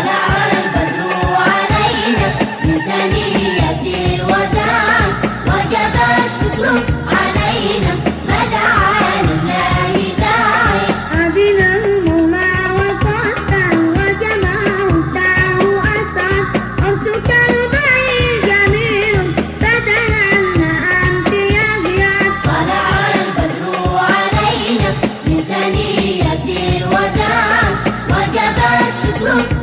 طلع البدر علينا من ثنية الوداع وجب الشكر علينا ما دعا لله داعي. أذن المولى وقدر وجمع الداه أسعد عرشك البعيد جميل فتهنأ أنت يا غياث. طلع البدر علينا من ثنية الوداع وجب الشكر